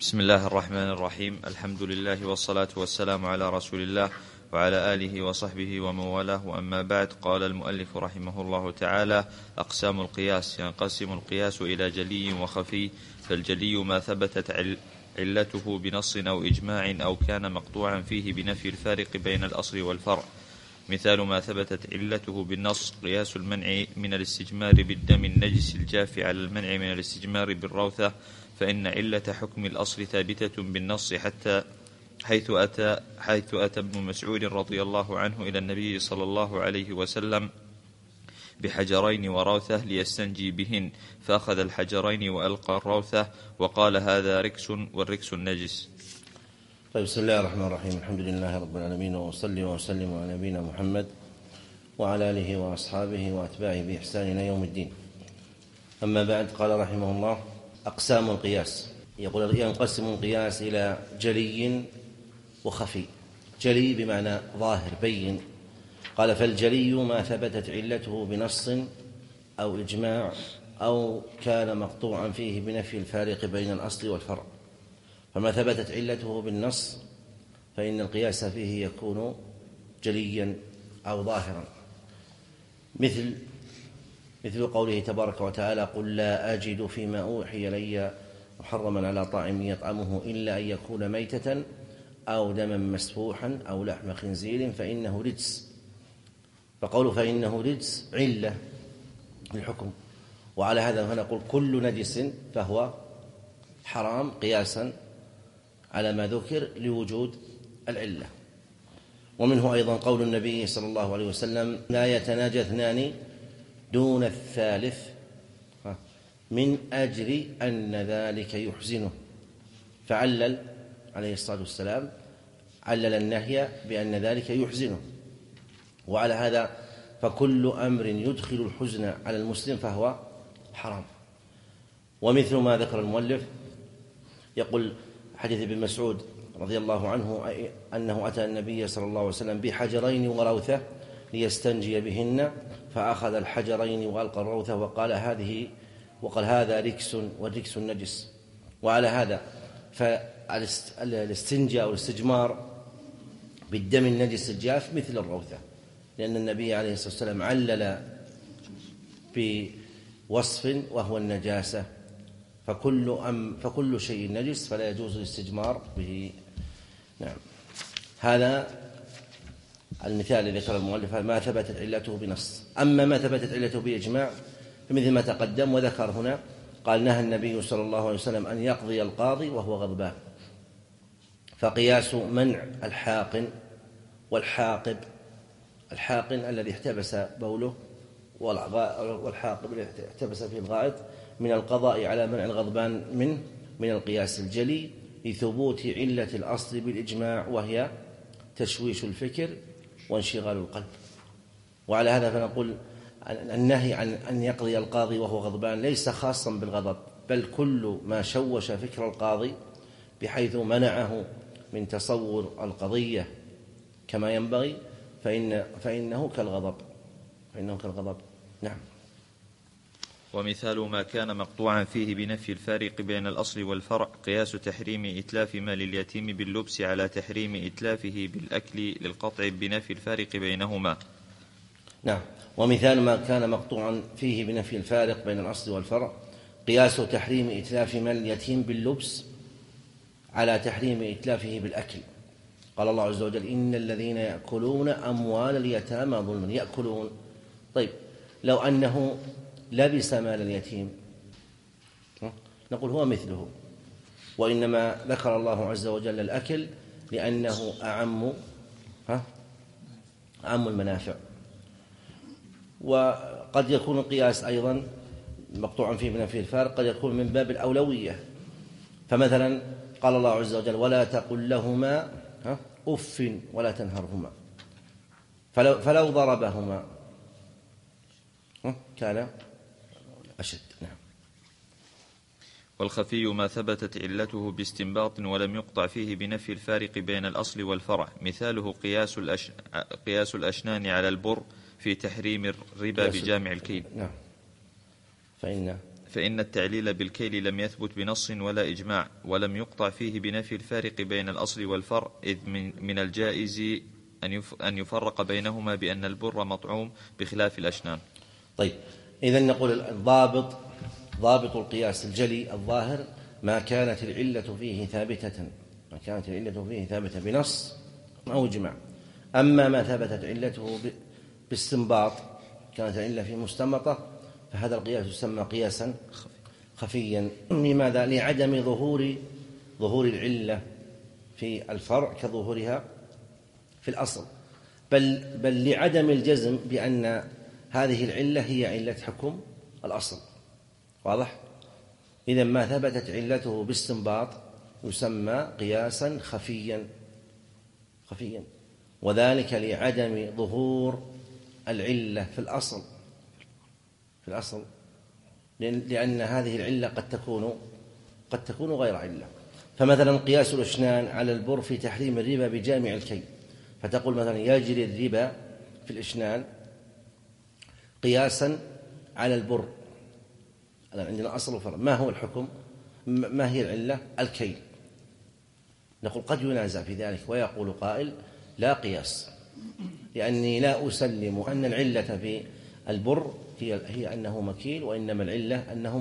بسم الله الرحمن الرحيم. الحمد لله والصلاة والسلام على رسول الله وعلى آله وصحبه ومن والاه، وأما بعد. قال المؤلف رحمه الله تعالى: أقسام القياس. ينقسم القياس إلى جلي وخفي. فالجلي ما ثبتت علته بنص أو إجماع أو كان مقطوعا فيه بنفي الفارق بين الأصل والفرع. مثال ما ثبتت علته بالنص: قياس المنع من الاستجمار بالدم النجس الجاف على المنع من الاستجمار بالروثة، فإن علة حكم الأصل ثابتة بالنص حتى حيث أتى ابن مسعود رضي الله عنه إلى النبي صلى الله عليه وسلم بحجرين وروثة ليستنجي بهن، فأخذ الحجرين وألقى الروثة وقال: هذا ركس والركس النجس. طيب، بسم الله الرحمن الرحيم. الحمد لله رب العالمين، وأصلي وأسلم على نبينا محمد وعلى آله وأصحابه وأتباعه بإحسان إلى يوم الدين. أما بعد، قال رحمه الله: أقسام القياس. يقول: ينقسم القياس إلى جلي وخفي. جلي بمعنى ظاهر بين. قال: فالجلي ما ثبتت علته بنص أو إجماع أو كان مقطوعا فيه بنفي الفارق بين الأصل والفرع. فما ثبتت علته بالنص فإن القياس فيه يكون جليا أو ظاهرا، مثل قوله تبارك وتعالى: قل لا أجد فيما أوحي إلي محرما على طاعم يطعمه إلا أن يكون ميتة أو دما مسفوحا أو لحم خنزير فإنه رجس. فقوله فإنه رجس علة للحكم، وعلى هذا فنقول كل نجس فهو حرام قياسا على ما ذكر لوجود العلة. ومنه أيضا قول النبي صلى الله عليه وسلم: لا يتناجى اثنان دون الثالث من أجل أن ذلك يحزنه. فعلل عليه الصلاة والسلام علل النهي بأن ذلك يحزنه، وعلى هذا فكل أمر يدخل الحزن على المسلم فهو حرام. ومثل ما ذكر المؤلف يقول حديث ابن مسعود رضي الله عنه أنه أتى النبي صلى الله عليه وسلم بحجرين وروثة ليستنجي بهن، فأخذ الحجرين وألقى الروثة وقال: هذا ركس والركس النجس. وعلى هذا فالاستنجاء والاستجمار بالدم النجس الجاف مثل الروثة، لأن النبي عليه الصلاة والسلام علل بوصف وهو النجاسة، فكل شيء نجس فلا يجوز الاستجمار به. نعم، هذا المثال الذي ذكر المؤلف ما ثبتت علته بنص. أما ما ثبتت علته بإجماع فمثل ما تقدم وذكر هنا، قال: نهى النبي صلى الله عليه وسلم أن يقضي القاضي وهو غضبان. فقياس منع الحاقن والحاقب، الحاقن الذي احتبس بوله والحاقب الذي احتبس فيه الغائط، من القضاء على منع الغضبان من القياس الجلي لثبوت علة الأصل بالإجماع، وهي تشويش الفكر وانشغال القلب. وعلى هذا فنقول النهي عن أن يقضي القاضي وهو غضبان ليس خاصا بالغضب، بل كل ما شوش فكر القاضي بحيث منعه من تصور القضية كما ينبغي فإنه كالغضب. نعم. ومثال ما كان مقطوعا فيه بنفي الفارق بين الأصل والفرع: قياس تحريم إتلاف مال اليتيم باللبس على تحريم إتلافه بالأكل للقطع بنفي الفارق بينهما. نعم. ومثال ما كان مقطوعا فيه بنفي الفارق بين الأصل والفرع: قياس تحريم إتلاف مال اليتيم باللبس على تحريم إتلافه بالأكل. قال الله عز وجل: إن الذين يأكلون أموال اليتامى ظلما. يأكلون. طيب، لو أنه لبس مال اليتيم نقول هو مثله، وإنما ذكر الله عز وجل الأكل لأنه أعم المنافع. وقد يكون القياس أيضا مقطوعا فيه بنفي الفارق قد يكون من باب الأولوية. فمثلا قال الله عز وجل: ولا تقل لهما أف ولا تنهرهما. فلو ضربهما كان أشد. نعم. والخفي ما ثبتت علته باستنباط ولم يقطع فيه بنفي الفارق بين الأصل والفرع. مثاله قياس الأشنان على البر في تحريم الربا بجامع الكيل. نعم. فإن التعليل بالكيل لم يثبت بنص ولا إجماع، ولم يقطع فيه بنفي الفارق بين الأصل والفرع، إذ من الجائز أن يفرق بينهما بأن البر مطعوم بخلاف الأشنان. طيب، إذن نقول ضابط القياس الجلي الظاهر ما كانت العلة فيه ثابتة بنص أو إجماع. أما ما ثبتت علته باستنباط، كانت العلة فيه مستنبطة، فهذا القياس يسمى قياسا خفيا. لماذا؟ لعدم ظهور العلة في الفرع كظهورها في الأصل، بل لعدم الجزم بأن هذه العلة هي علة حكم الأصل. واضح؟ إذن ما ثبتت علته باستنباط يسمى قياسا خفيا، وذلك لعدم ظهور العلة في الأصل، لأن هذه العلة قد تكون غير علة. فمثلا قياس الأشنان على البر في تحريم الربا بجامع الكي، فتقول مثلا يجري الربا في الأشنان قياسا على البر. الآن عندنا أصل وفرع، ما هو الحكم؟ ما هي العلة؟ الكيل. نقول قد ينازع في ذلك ويقول قائل لا قياس، لأني لا أسلم أن العلة في البر هي أنه مكيل، وإنما العلة أنه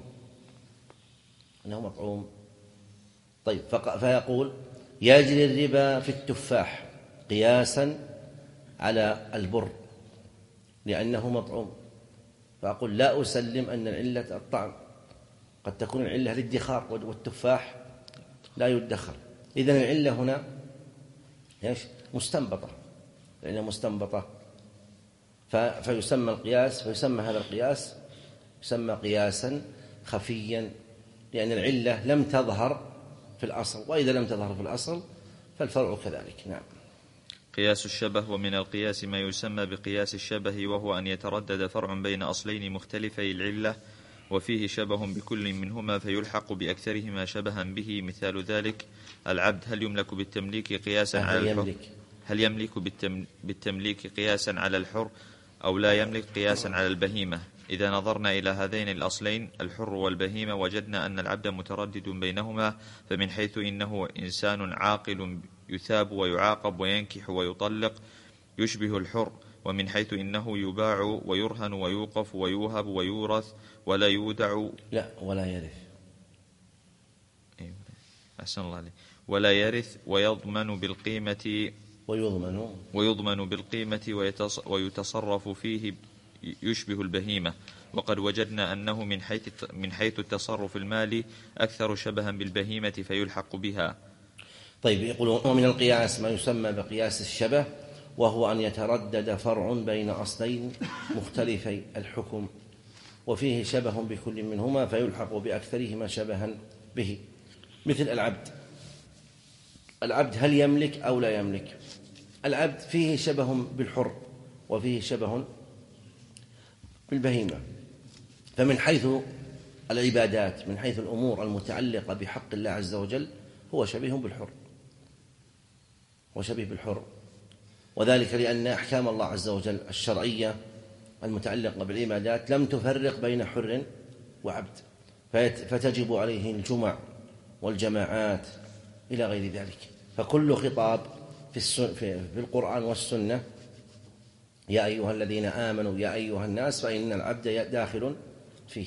مطعوم. طيب، فيقول يجري الربا في التفاح قياسا على البر لأنه مطعوم، فأقول لا أسلم أن العلة الطعم، قد تكون العلة الادخار والتفاح لا يدخر. إذن العلة هنا مستنبطة، العلة مستنبطة، فيسمى هذا القياس يسمى قياسا خفيا، لأن العلة لم تظهر في الأصل، وإذا لم تظهر في الأصل فالفرع كذلك. نعم. قياس الشبه. ومن القياس ما يسمى بقياس الشبه، وهو أن يتردد فرع بين أصلين مختلفي العلة وفيه شبه بكل منهما فيلحق بأكثرهما شبها به. مثال ذلك العبد هل يملك بالتمليك قياسا على الحر؟ هل يملك بالتمليك قياسا على الحر أو لا يملك قياسا على البهيمة؟ إذا نظرنا إلى هذين الأصلين الحر والبهيمة وجدنا أن العبد متردد بينهما، فمن حيث إنه إنسان عاقل يثاب ويعاقب وينكح ويطلق يشبه الحر، ومن حيث إنه يباع ويرهن ويوقف ويوهب ويورث ولا يودع ولا يرث. أحسن الله عليه. ولا يرث ويضمن بالقيمة ويتصرف فيه يشبه البهيمة. وقد وجدنا أنه من حيث التصرف المالي أكثر شبها بالبهيمة فيلحق بها. طيب، يقولون ومن القياس ما يسمى بقياس الشبه، وهو أن يتردد فرع بين أصلين مختلفي الحكم وفيه شبه بكل منهما فيلحق بأكثرهما شبها به. مثل العبد هل يملك أو لا يملك؟ العبد فيه شبه بالحر وفيه شبه بالبهيمة، فمن حيث العبادات، من حيث الأمور المتعلقة بحق الله عز وجل، هو شبيه بالحر، وذلك لأن أحكام الله عز وجل الشرعية المتعلقة بالعبادات لم تفرق بين حر وعبد، فتجب عليه الجمع والجماعات إلى غير ذلك. فكل خطاب في القرآن والسنة يا أيها الذين آمنوا يا أيها الناس، فإن العبد داخل فيه.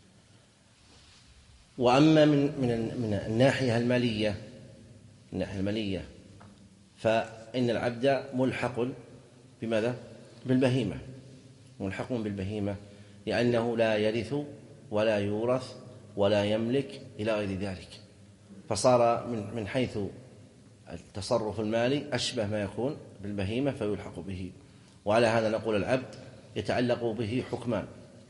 وأما من الناحية المالية فإن العبد ملحق بماذا؟ بالبهيمة، ملحق بالبهيمة، لأنه لا يرث ولا يورث ولا يملك إلى غير ذلك، فصار من حيث التصرف المالي أشبه ما يكون بالبهيمة فيلحق به. وعلى هذا نقول العبد يتعلق به حكمان: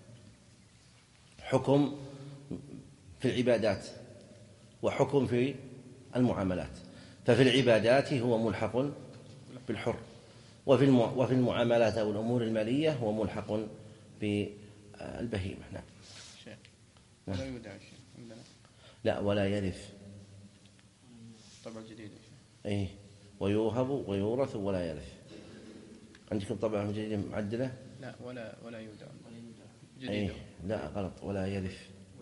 حكم في العبادات وحكم في المعاملات. ففي العبادات هو ملحق بالحر، وفي المعاملات أو الأمور المالية هو ملحق بالبهيمة. نعم. ولا يودع شيء عندنا. لا، ولا يرث. طبعا جديد. أي، ويوهب ويورث ولا يرث. عندكم طبعا جديدة معدلة؟ لا، ولا يودع. أي لا، غلط، ولا يرث.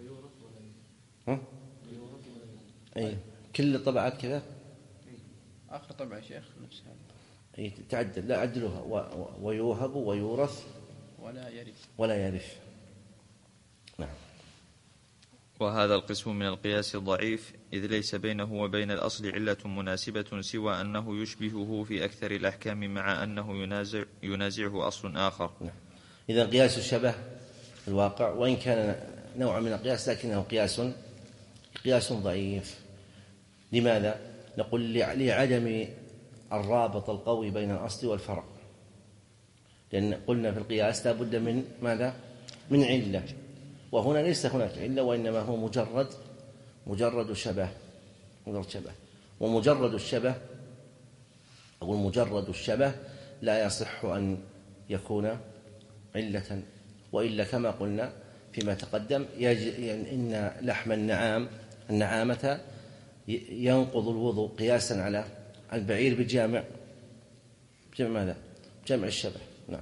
أي كل الطبعات كذا. آخر طبعة يا شيخ نفس هذا. أي تعدل، لا عدلوها ويوهب ويورث ولا يرث. نعم. وهذا القسم من القياس ضعيف، إذ ليس بينه وبين الأصل علة مناسبة سوى أنه يشبهه في أكثر الأحكام مع أنه ينازعه أصل آخر. نعم. إذا قياس الشبه الواقع وإن كان نوع من القياس لكنه قياس ضعيف. لماذا؟ نقول لعدم الرابط القوي بين الأصل والفرع، لأن قلنا في القياس لا بد من ماذا؟ من علة، وهنا ليس هناك علة، وإنما هو مجرد شبه. ومجرد الشبه أو مجرد الشبه لا يصح أن يكون علة، وإلا كما قلنا فيما تقدم إن لحم النعامة ينقض الوضوء قياسا على البعير بجامع ماذا؟ جمع الشبه. نعم.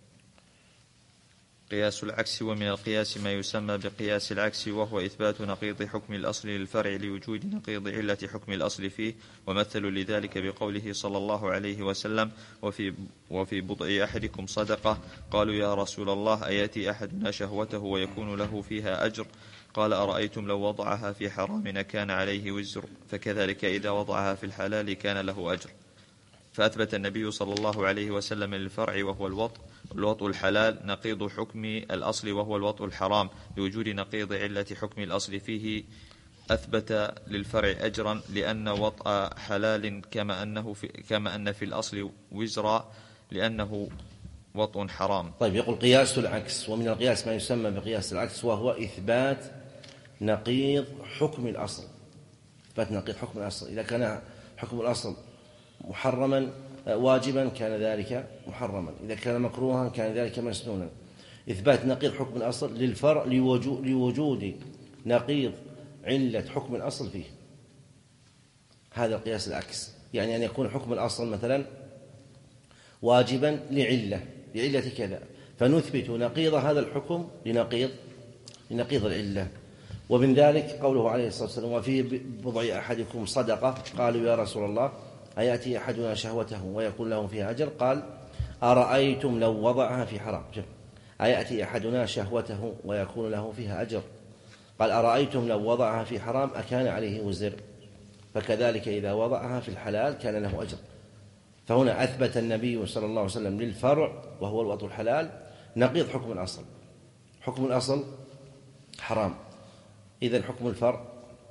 قياس العكس. ومن القياس ما يسمى بقياس العكس، وهو إثبات نقيض حكم الأصل للفرع لوجود نقيض علة حكم الأصل فيه. ومثلوا لذلك بقوله صلى الله عليه وسلم: وفي بضع أحدكم صدقة. قالوا: يا رسول الله، أيأتي أحدنا شهوته ويكون له فيها أجر؟ قال: أرأيتم لو وضعها في حرام كان عليه وزر، فكذلك إذا وضعها في الحلال كان له أجر. فأثبت النبي صلى الله عليه وسلم للفرع وهو الوطء الحلال نقيض حكم الأصل وهو الوطء الحرام لوجود نقيض علة حكم الأصل فيه. أثبت للفرع أجرا لأن وطء حلال كما أن في الأصل وزرا لأنه وطء حرام. طيب، يقول قياس العكس. ومن القياس ما يسمى بقياس العكس، وهو إثبات نقيض حكم الأصل. إذا كان حكم الأصل محرما واجبا كان ذلك محرما، إذا كان مكروها كان ذلك مسنونا. إثبات نقيض حكم الأصل للفرع لوجود نقيض علة حكم الأصل فيه. هذا القياس العكس، يعني أن يكون حكم الأصل مثلا واجبا لعلة كذا، فنثبت نقيض هذا الحكم لنقيض العلة. ومن ذلك قوله عليه الصلاة والسلام: وفي بضع أحدكم صدقة. قالوا: يا رسول الله، أيأتي أحدنا شهوته ويكون له فيها أجر؟ قال: أرأيتم لو وضعها في حرام. أيأتي أحدنا شهوته ويكون له فيها أجر؟ قال: أرأيتم لو وضعها في حرام أكان عليه وزر؟ فكذلك إذا وضعها في الحلال كان له أجر. فهنا أثبت النبي صلى الله عليه وسلم للفرع وهو الوطء الحلال نقيض حكم الأصل. حكم الأصل حرام، إذن حكم الفرع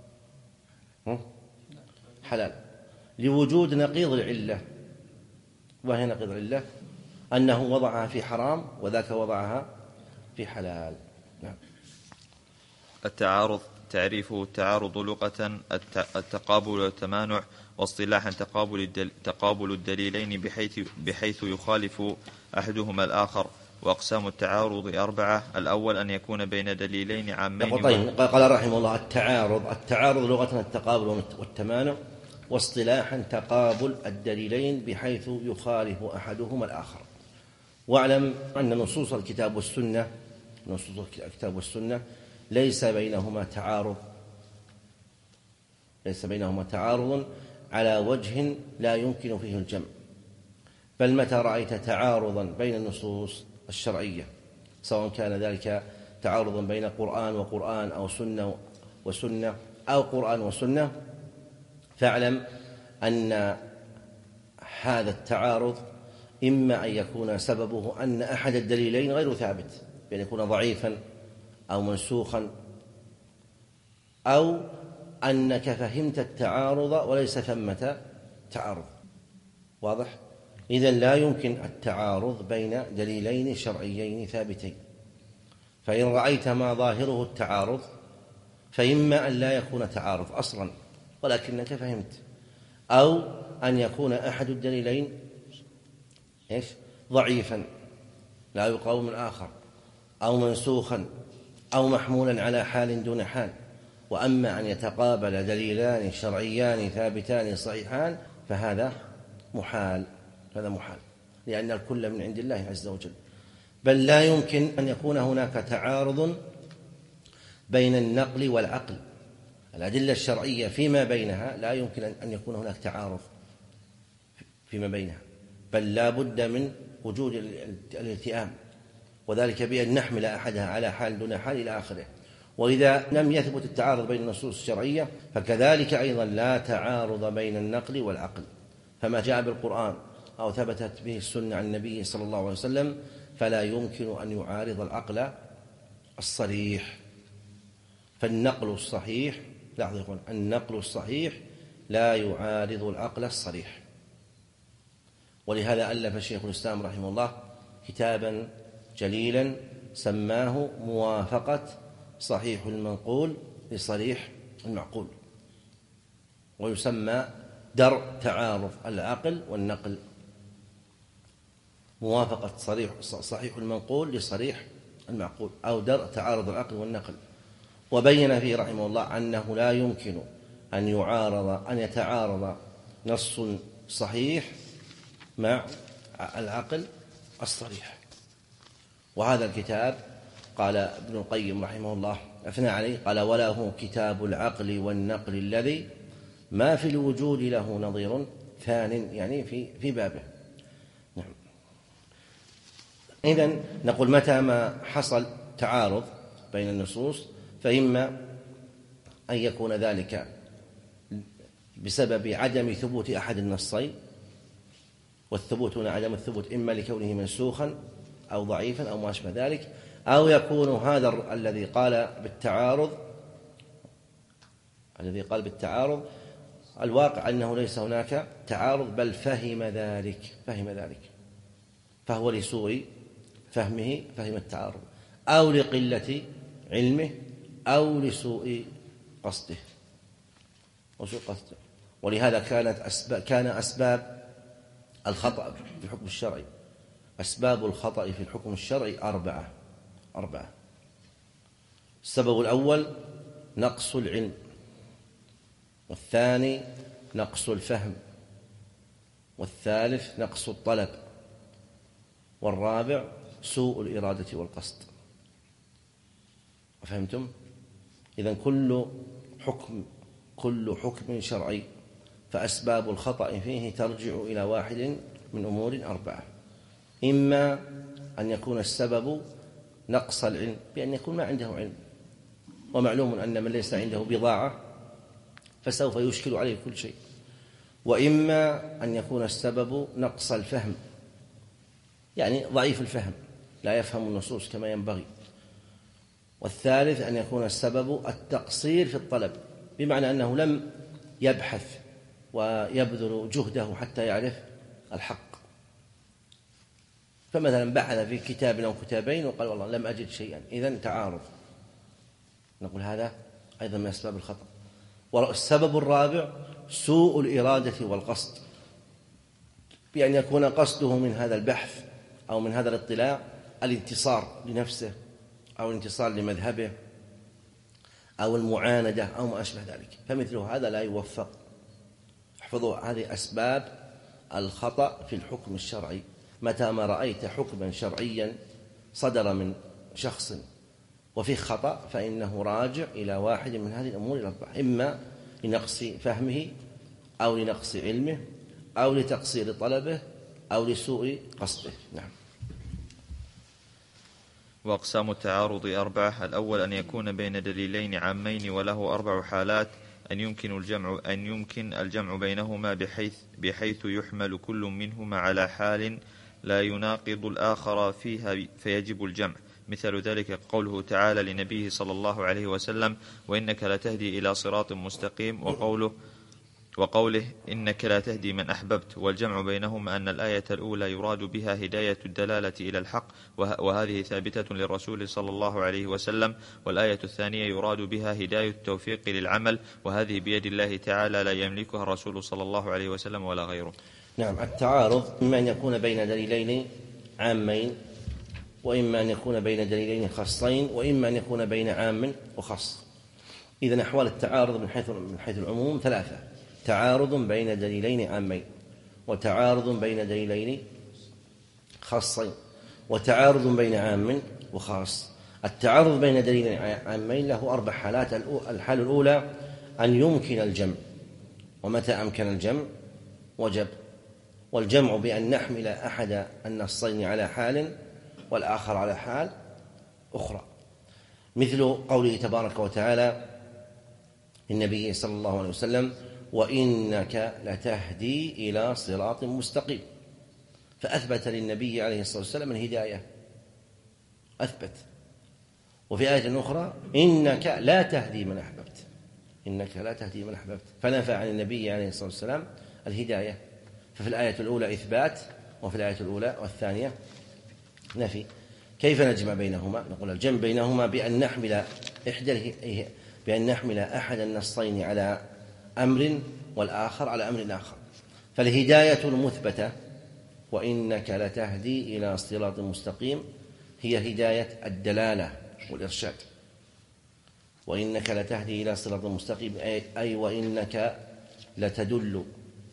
حلال لوجود نقيض العلة. وهي نقيض العلة أنه وضعها في حرام وذاك وضعها في حلال. نعم. التعارض. تعريفه: التعارض لغة التقابل والتمانع، واصطلاحا تقابل الدليلين بحيث يخالف أحدهما الآخر. وأقسام التعارض 4: الأول أن يكون بين دليلين عامين. قال رحمه الله: التعارض لغة التقابل والتمانع، واصطلاحا تقابل الدليلين بحيث يخالف أحدهما الآخر. واعلم أن نصوص الكتاب والسنة ليس بينهما تعارض على وجه لا يمكن فيه الجمع. بل متى رأيت تعارضا بين النصوص الشرعية، سواء كان ذلك تعارضا بين قرآن وقرآن أو سنة وسنة أو قرآن وسنة، فاعلم أن هذا التعارض إما أن يكون سببه أن أحد الدليلين غير ثابت، بأن يكون ضعيفا أو منسوخا، أو أنك فهمت التعارض وليس ثمة تعارض. واضح؟ إذن لا يمكن التعارض بين دليلين شرعيين ثابتين. فإن رأيت ما ظاهره التعارض فإما أن لا يكون تعارض أصلا ولكنك فهمت، أو أن يكون أحد الدليلين ضعيفا لا يقاوم الآخر، أو منسوخا، أو محمولا على حال دون حال. وأما أن يتقابل دليلان شرعيان ثابتان صحيحان فهذا محال، لأن الكل من عند الله عز وجل. بل لا يمكن أن يكون هناك تعارض بين النقل والعقل، الأدلة الشرعية فيما بينها لا يمكن أن يكون هناك تعارض فيما بينها، بل لا بد من وجود الالتئام، وذلك بأن نحمل أحدها على حال دون حال إلى آخره. وإذا لم يثبت التعارض بين النصوص الشرعية فكذلك أيضا لا تعارض بين النقل والعقل، فما جاء بالقرآن أو ثبتت به السنة عن النبي صلى الله عليه وسلم فلا يمكن أن يعارض العقل الصريح. فالنقل الصحيح، لاحظوا، النقل الصحيح لا يعارض العقل الصريح. ولهذا ألف شيخ الإسلام رحمه الله كتابا جليلا سماه موافقة صحيح المنقول لصريح المعقول، ويسمى درء تعارض العقل والنقل، موافقة صحيح المنقول لصريح المعقول، أو درء تعارض العقل والنقل. وبين فيه رحمه الله أنه لا يمكن أن يتعارض نص صحيح مع العقل الصريح. وهذا الكتاب قال ابن القيم رحمه الله أثنى عليه، قال: وله كتاب العقل والنقل الذي ما في الوجود له نظير ثان، يعني في بابه. نعم. إذن نقول متى ما حصل تعارض بين النصوص فإما أن يكون ذلك بسبب عدم ثبوت أحد النصين، والثبوت هنا عدم الثبوت إما لكونه منسوخا أو ضعيفا أو ما أشبه ذلك، أو يكون هذا الذي قال بالتعارض الواقع أنه ليس هناك تعارض، بل فهم ذلك فهو لسوء فهم التعارض، أو لقلة علمه، أو لسوء قصده. ولهذا كان أسباب الخطأ في الحكم الشرعي، أسباب الخطأ في الحكم الشرعي أربعة. السبب الأول نقص العلم، والثاني نقص الفهم، والثالث نقص الطلب، والرابع سوء الإرادة والقصد. فهمتم؟ إذن كل حكم شرعي فأسباب الخطأ فيه ترجع إلى واحد من أمور أربعة: إما أن يكون السبب نقص العلم، بأن يكون ما عنده علم، ومعلوم أن من ليس عنده بضاعة فسوف يشكل عليه كل شيء. وإما أن يكون السبب نقص الفهم، يعني ضعيف الفهم، لا يفهم النصوص كما ينبغي. والثالث أن يكون السبب التقصير في الطلب، بمعنى أنه لم يبحث ويبذل جهده حتى يعرف الحق، فمثلا بحث في كتاب أو كتابين وقال والله لم أجد شيئا، إذن تعارض، نقول هذا أيضا من أسباب الخطأ. والسبب الرابع سوء الإرادة والقصد، بأن يكون قصده من هذا البحث أو من هذا الاطلاع الانتصار لنفسه أو الانتصار لمذهبه أو المعاندة أو ما أشبه ذلك، فمثل هذا لا يوفق. احفظوا هذه أسباب الخطأ في الحكم الشرعي. متى ما رأيت حكما شرعيا صدر من شخص وفيه خطأ فإنه راجع إلى واحد من هذه الأمور الأربعة: إما لنقص فهمه، أو لنقص علمه، أو لتقصير طلبه، أو لسوء قصده. نعم. وأقسام التعارض أربعة: الأول أن يكون بين دليلين عامين وله 4 حالات: أن يمكن الجمع بينهما بحيث يحمل كل منهما على حال لا يناقض الآخر فيها فيجب الجمع. مثال ذلك قوله تعالى لنبيه صلى الله عليه وسلم: وإنك لتهدي إلى صراط مستقيم، وقوله إنك لا تهدي من أحببت. والجمع بينهما أن الآية الأولى يراد بها هداية الدلالة إلى الحق، وهذه ثابتة للرسول صلى الله عليه وسلم، والآية الثانية يراد بها هداية التوفيق للعمل، وهذه بيد الله تعالى لا يملكها الرسول صلى الله عليه وسلم ولا غيره. نعم. التعارض إما أن يكون بين دليلين عامين، وإما أن يكون بين دليلين خاصين، وإما أن يكون بين عام وخاص. إذن أحوال التعارض من حيث العموم 3: تعارض بين دليلين عامين، وتعارض بين دليلين خاصين، وتعارض بين عام وخاص. التعارض بين دليلين عامين له 4 حالات: الحالة الأولى أن يمكن الجمع، ومتى أمكن الجمع وجب. والجمع بأن نحمل أحد النصين على حال والآخر على حال أخرى، مثل قوله تبارك وتعالى للنبي صلى الله عليه وسلم: وإنك لتهدي إلى صراط مستقيم، فأثبت للنبي عليه الصلاة والسلام الهداية، أثبت. وفي آية أخرى: إنك لا تهدي من أحببت، إنك لا تهدي من أحببت، فنفى عن النبي عليه الصلاة والسلام الهداية. ففي الآية الأولى إثبات، وفي الآية الأولى والثانية نفي. كيف نجمع بينهما؟ نقول الجمع بينهما بأن نحمل أحد النصين على أمر والآخر على أمر آخر. فالهداية المثبتة وإنك لتهدي إلى صراط مستقيم هي هداية الدلالة والإرشاد. وإنك لتهدي إلى صراط مستقيم أي وإنك لتدل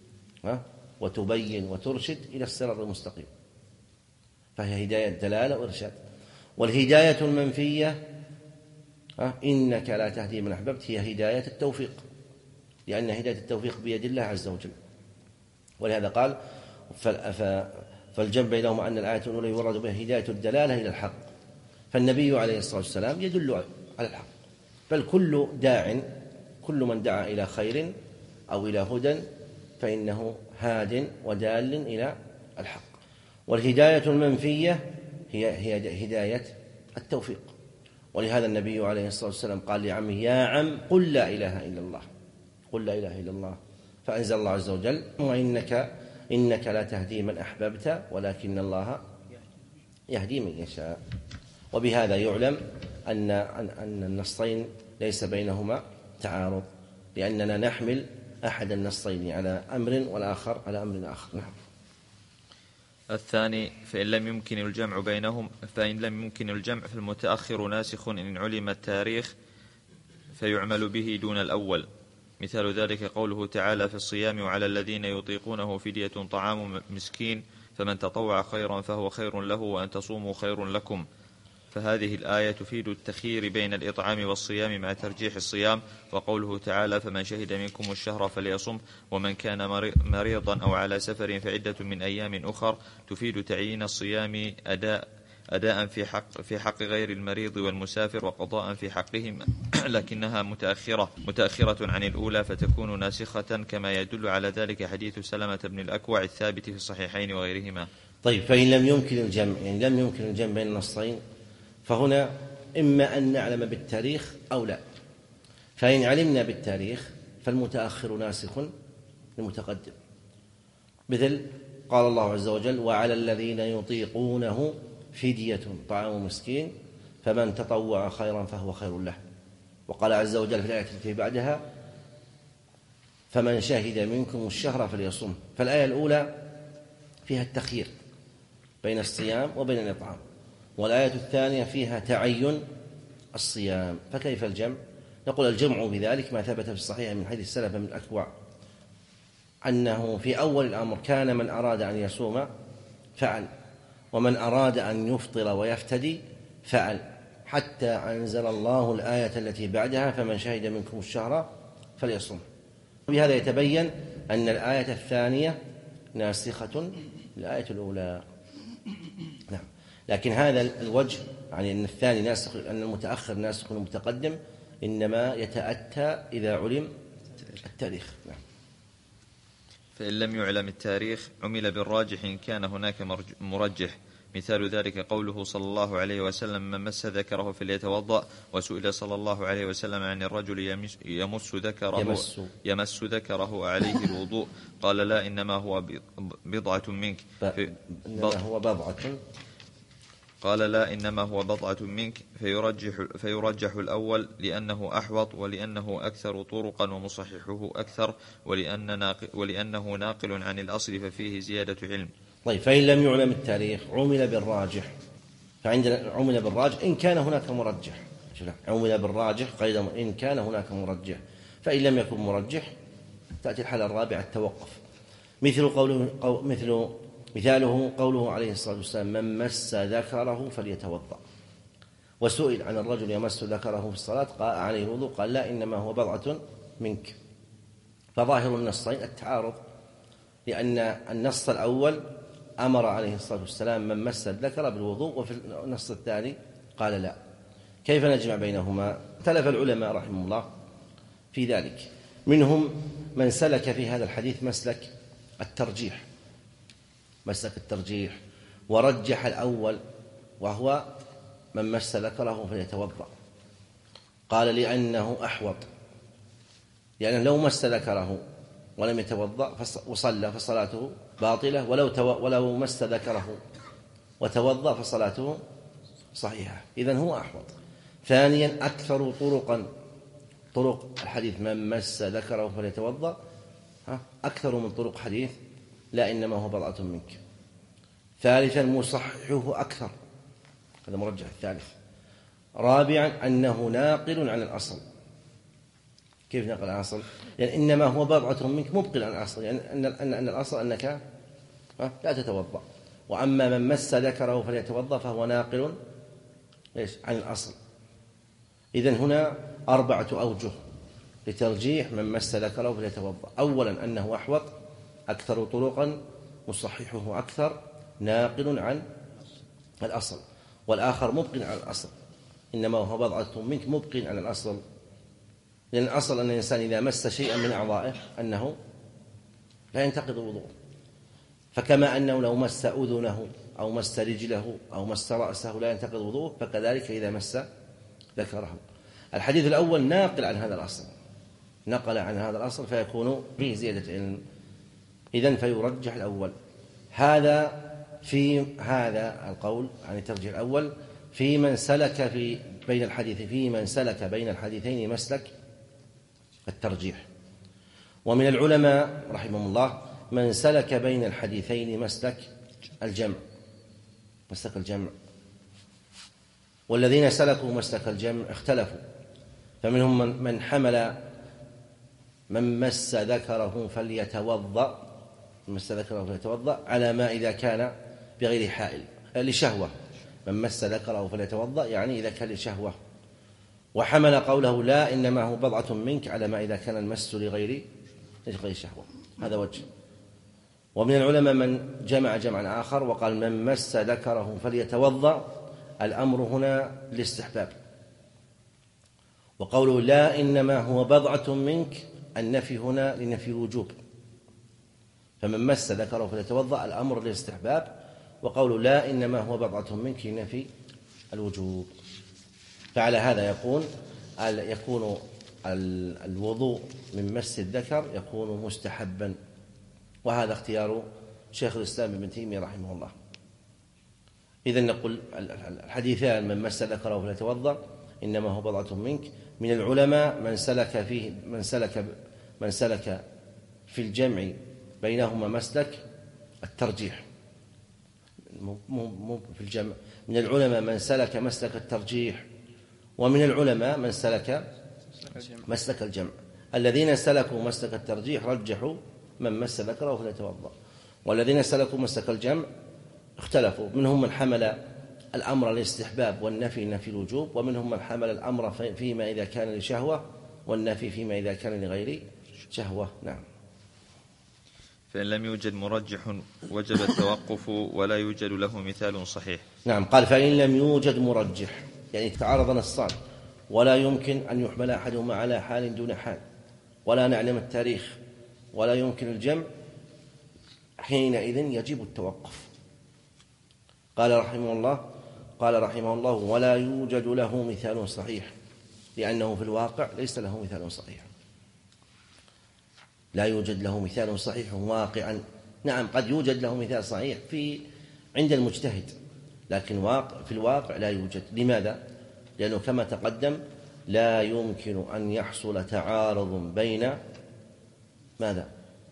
وتبين وترشد إلى الصراط المستقيم، فهي هداية دلالة وإرشاد. والهداية المنفية إنك لا تهدي من أحببت هي هداية التوفيق، لأن هداية التوفيق بيد الله عز وجل. ولهذا قال: فالجمع بينهما أن الآية الأولى يورد بها هداية الدلالة إلى الحق، فالنبي عليه الصلاة والسلام يدل على الحق، بل كل من دعا إلى خير أو إلى هدى فإنه هاد ودال إلى الحق. والهداية المنفية هي هداية التوفيق. ولهذا النبي عليه الصلاة والسلام قال لعمه: يا عم قل لا إله إلا الله، قل لا إله إلا الله. فأنزل الله عز وجل: إنك لا تهدي من أحببت ولكن الله يهدي من يشاء. وبهذا يعلم أن النصين ليس بينهما تعارض، لأننا نحمل أحد النصين على أمر والآخر على أمر آخر. نعم. الثاني: فإن لم يمكن الجمع فالمتأخر ناسخ إن علم التاريخ فيعمل به دون الأول. مثال ذلك قوله تعالى في الصيام: وعلى الذين يطيقونه فدية طعام مسكين فمن تطوع خيرا فهو خير له وأن تصوموا خير لكم. فهذه الآية تفيد التخيير بين الإطعام والصيام مع ترجيح الصيام. وقوله تعالى: فمن شهد منكم الشهر فليصم ومن كان مريضا أو على سفر فعدة من أيام أخر تفيد تعيين الصيام أداء في حق غير المريض والمسافر وقضاء في حقهم، لكنها متأخرة عن الأولى فتكون ناسخة، كما يدل على ذلك حديث سلمة بن الأكوع الثابت في الصحيحين وغيرهما. طيب، فإن لم يمكن الجمع، يعني لم يمكن الجمع بين النصين، فهنا إما أن نعلم بالتاريخ أو لا. فإن علمنا بالتاريخ فالمتأخر ناسخ للمتقدم، مثل قال الله عز وجل: وعلى الذين يطيقونه فدية طعام مسكين فمن تطوع خيرا فهو خير له. وقال عز وجل في الآية التي بعدها: فمن شهد منكم الشهر فليصم. فالآية الأولى فيها التخيير بين الصيام وبين الإطعام، والآية الثانية فيها تعين الصيام، فكيف الجمع؟ نقول الجمع بذلك ما ثبت في الصحيح من حديث سلمة بن الأكوع أنه في أول الأمر كان من أراد أن يصوم فعل، ومن أراد أن يفطر ويفتدي فعل، حتى أنزل الله الآية التي بعدها: فمن شهد منكم الشهر فليصم. بهذا يتبين أن الآية الثانية ناسخة للآية الأولى. نعم. لكن هذا الوجه، يعني أن الثاني ناسخ، أن المتأخر ناسخ المتقدم، إنما يتأتى إذا علم التاريخ. نعم. فإن لم يعلم التاريخ عمل بالراجح إن كان هناك مرجح. مثال ذلك قوله صلى الله عليه وسلم: من مس ذكره فليتوضأ. وسئل صلى الله عليه وسلم عن الرجل يمس ذكره عليه الوضوء، قال: لا، إنما هو بضعة منك. قال: لا، إنما هو بضعة منك. فيرجح الأول لأنه أحوط، ولأنه أكثر طرقا ومصححه أكثر، ولأنه ناقل عن الأصل ففيه زيادة علم. طيب، فإن لم يعلم التاريخ عمل بالراجح. فعندنا عمل بالراجح إن كان هناك مرجح، عمل بالراجح قيد إن كان هناك مرجح. فإن لم يكن مرجح تأتي الحالة الرابعة التوقف. مثاله قوله عليه الصلاة والسلام: من مس ذكره فليتوضأ. وسئل عن الرجل يمس ذكره في الصلاة قال عليه الوضوء، قال: لا، إنما هو بضعة منك. فظاهر النصين التعارض، لأن النص الأول أمر عليه الصلاة والسلام من مس الذكر بالوضوء، وفي النص الثاني قال لا. كيف نجمع بينهما؟ اختلف العلماء رحمه الله في ذلك. منهم من سلك في هذا الحديث مسلك الترجيح ورجح الأول، وهو من مس ذكره فليتوضأ. قال لأنه أحوط، لأنه لو مس ذكره ولم يتوضأ وصلى فصلاته باطلة، ولو مس ذكره وتوضأ فصلاته صحيحة. إذن هو أحوط. ثانيا أكثر طرق الحديث من مس ذكره فليتوضأ أكثر من طرق حديث لا إنما هو بضعة منك. ثالثا مصححه أكثر، هذا مرجح الثالث. رابعا أنه ناقل عن الأصل. كيف ناقل عن الأصل؟ يعني إنما هو بضعة منك مبقل عن الأصل، يعني أن الأصل أنك لا تتوضأ، وأما من مس ذكره فليتوضأ فهو ناقل عن الأصل. إذن هنا 4 أوجه لترجيح من مس ذكره فليتوضأ. أولا أنه أحوط، أكثر طرقا، مصححه أكثر، ناقل عن الأصل. والآخر مبقل عن الأصل، إنما هو بضعة منك مبقل عن الأصل، لأن الأصل أن الإنسان إذا مس شيئا من أعضائه أنه لا ينتقض وضوءه. فكما أنه لو مس أذنه أو مس رجله أو مس رأسه لا ينتقض وضوءه، فكذلك إذا مس ذكره. الحديث الأول ناقل عن هذا الأصل، نقل عن هذا الأصل، فيكون فيه زيادة علم. إذن فيرجح الأول. هذا في هذا القول عن الترجيح الأول في من سلك بين الحديثين مسلك الترجيح. ومن العلماء رحمهم الله من سلك بين الحديثين مسلك الجمع. والذين سلكوا مسلك الجمع اختلفوا، فمنهم من حمل من مس ذكره فليتوضأ على ما إذا كان بغير حائل لشهوة. من مس ذكره فليتوضأ يعني إذا كان لشهوة. وحمل قوله لا إنما هو بضعة منك على ما إذا كان المس لغير شهوة. هذا وجه. ومن العلماء من جمع جمعا آخر وقال من مس ذكره فليتوضأ، الأمر هنا للاستحباب. وقوله لا إنما هو بضعة منك، النفي هنا لنفي الوجوب. فمن مس ذكره فليتوضأ الأمر للاستحباب، وقوله لا إنما هو بضعة منك لنفي الوجوب. فعلى هذا يكون الوضوء من مس الذكر يكون مستحبا، وهذا اختيار شيخ الإسلام ابن تيمية رحمه الله. إذن نقول الحديثان من مس ذكره فليتوضأ إنما هو بضعة منك. من العلماء من سلك في الجمع بينهما مسلك الترجيح. مو في الجمع. من العلماء من سلك مسلك الترجيح، ومن العلماء من سلك مسلك الجمع. الذين سلكوا مسلك الترجيح رجحوا من مس ذكره فليتوضأ، والذين سلكوا مسلك الجمع اختلفوا. منهم من حمل الأمر للاستحباب والنفي نفي الوجوب، ومنهم من حمل الأمر فيما إذا كان لشهوة والنفي فيما إذا كان لغير شهوة. نعم. فإن لم يوجد مرجح وجب التوقف ولا يوجد له مثال صحيح. نعم. قال فإن لم يوجد مرجح، يعني تعارض نصان ولا يمكن أن يحمل أحدهما على حال دون حال، ولا نعلم التاريخ، ولا يمكن الجمع، حينئذ يجب التوقف. قال رحمه الله ولا يوجد له مثال صحيح، لأنه في الواقع ليس له مثال صحيح. لا يوجد له مثال صحيح واقعا. نعم قد يوجد له مثال صحيح عند المجتهد، لكن في الواقع لا يوجد. لماذا؟ لأنه كما تقدم لا يمكن أن يحصل تعارض بين ماذا؟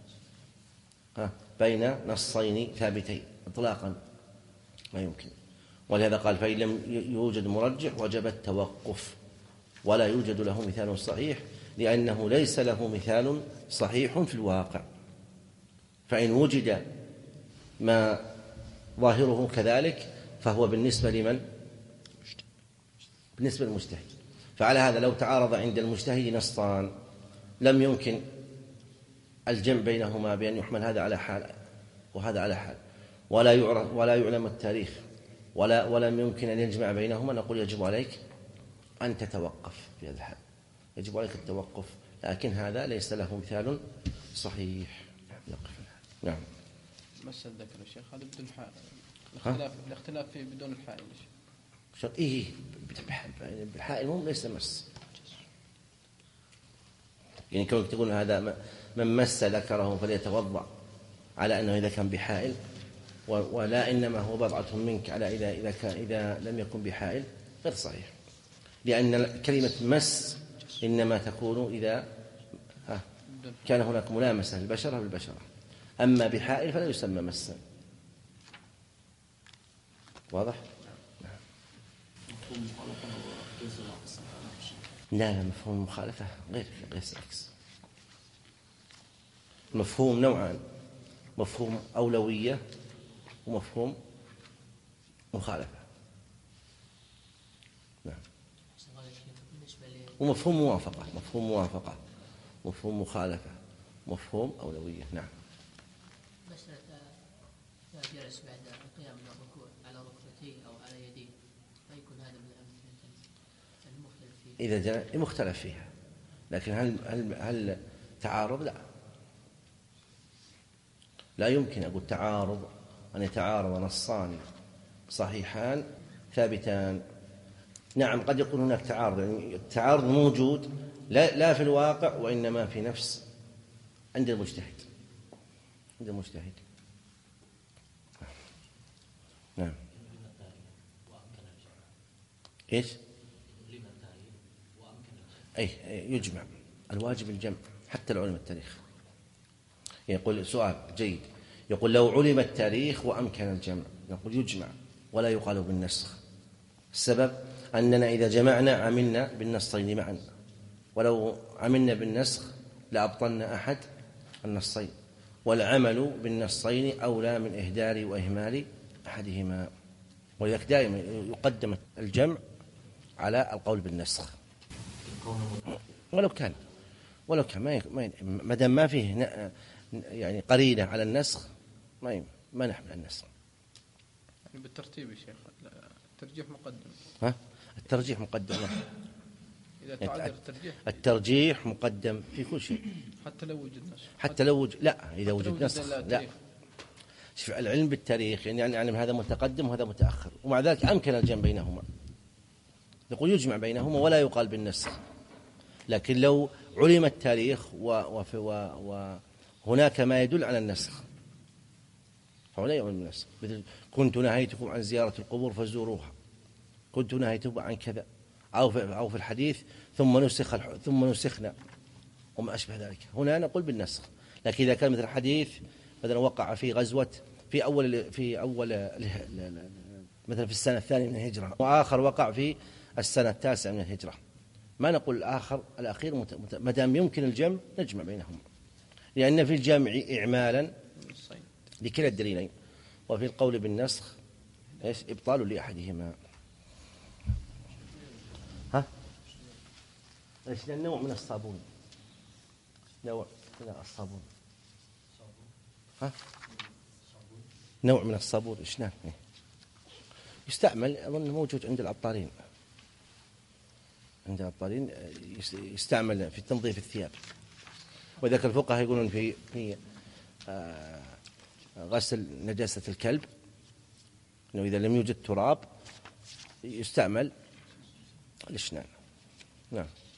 بين نصين ثابتين إطلاقا، لا يمكن. ولهذا قال فإن لم يوجد مرجح وجب التوقف ولا يوجد له مثال صحيح، لأنه ليس له مثال صحيح في الواقع. فإن وجد ما ظاهره كذلك فهو بالنسبة لمن؟ بالنسبة للمجتهد. فعلى هذا لو تعارض عند المجتهد نصان لم يمكن الجمع بينهما بأن يحمل هذا على حال وهذا على حال، ولا يعلم التاريخ ولم يمكن أن يجمع بينهما، نقول يجب عليك أن تتوقف في هذا الحال، يجب عليك التوقف، لكن هذا ليس له مثال صحيح. نعم. مس الذكر يا شيخ هذا بدون حائل، الاختلاف فيه بدون الحائل يا شيخ. إيه بالحائل مو ليس مس، يعني كونك تقول هذا من مس ذكره فليتوضأ على أنه إذا كان بحائل، ولا إنما هو بضعة منك على إذا لم يكن بحائل، غير صحيح، لأن كلمة مس إنما تكون إذا كان هناك ملامسة البشرة بالبشرة، أما بحائل فلا يسمى مسا. واضح؟ لا مفهوم المخالفة غير العكس. المفهوم نوعان، مفهوم أولوية ومفهوم مخالفة. نعم. ومفهوم موافقة، مفهوم مخالفة، مفهوم أولوية. نعم. جلس بعد القيام من الركوع على ركبتيه أو على يديه، فيكون هذا من الأمثلة المختلف فيها. إذا جاء مختلف فيها، لكن هل تعارض؟ لا يمكن أقول تعارض أن يتعارض نصان صحيحان ثابتان. نعم قد يكون هناك تعارض، يعني التعارض موجود لا في الواقع وإنما في نفس عند المجتهد. نعم. إيش؟ أي يجمع، الواجب الجمع حتى لو علم التاريخ. يقول سؤال جيد، يقول لو علم التاريخ وأمكن الجمع نقول يجمع ولا يقال بالنسخ. السبب أننا إذا جمعنا عملنا بالنصين معا، ولو عملنا بالنسخ لأبطلنا أحد النصين، والعمل بالنصين أولى من إهدار وإهمال أحدهما. ولذلك دائما يقدم الجمع على القول بالنسخ ولو كان ما دام ما فيه يعني قرينة على النسخ ما نحمل النسخ. يعني بالترتيب يا شيخ، الترجيح مقدم. الترجيح مقدم. إذا تعذر الترجيح مقدم في كل شيء، حتى لو وجد نسخ. إذا وجد نسخ لا. شوف العلم بالتاريخ يعني هذا متقدم وهذا متأخر، ومع ذلك أمكن الجمع بينهما، يقول يجمع بينهما ولا يقال بالنسخ. لكن لو علم التاريخ وهناك ما يدل على النسخ فهو لا يعلم بالنسخ، مثل كنت نهيتكم عن زيارة القبور فزوروها، كنت نهيتكم عن كذا، أو في الحديث ثم نسخنا وما أشبه ذلك، هنا نقول بالنسخ. لكن إذا كان مثل الحديث مثلا وقع في غزوة في أول مثلا في السنة الثانية من الهجرة، وآخر وقع في السنة التاسعة من الهجرة، ما نقول الأخير ما دام يمكن الجمع نجمع بينهم، لأن في الجمع إعمالا لكلا الدليلين، وفي القول بالنسخ إبطال لأحدهما. ليش؟ لأن نوع من الصابون، نوع من الصابون، نوع من الصابون إشنان يستعمل، أظن موجود عند العطارين، يستعمل في تنظيف الثياب. وذلك الفقهاء يقولون في غسل نجاسة الكلب إنه إذا لم يوجد تراب يستعمل الإشنان. نعم.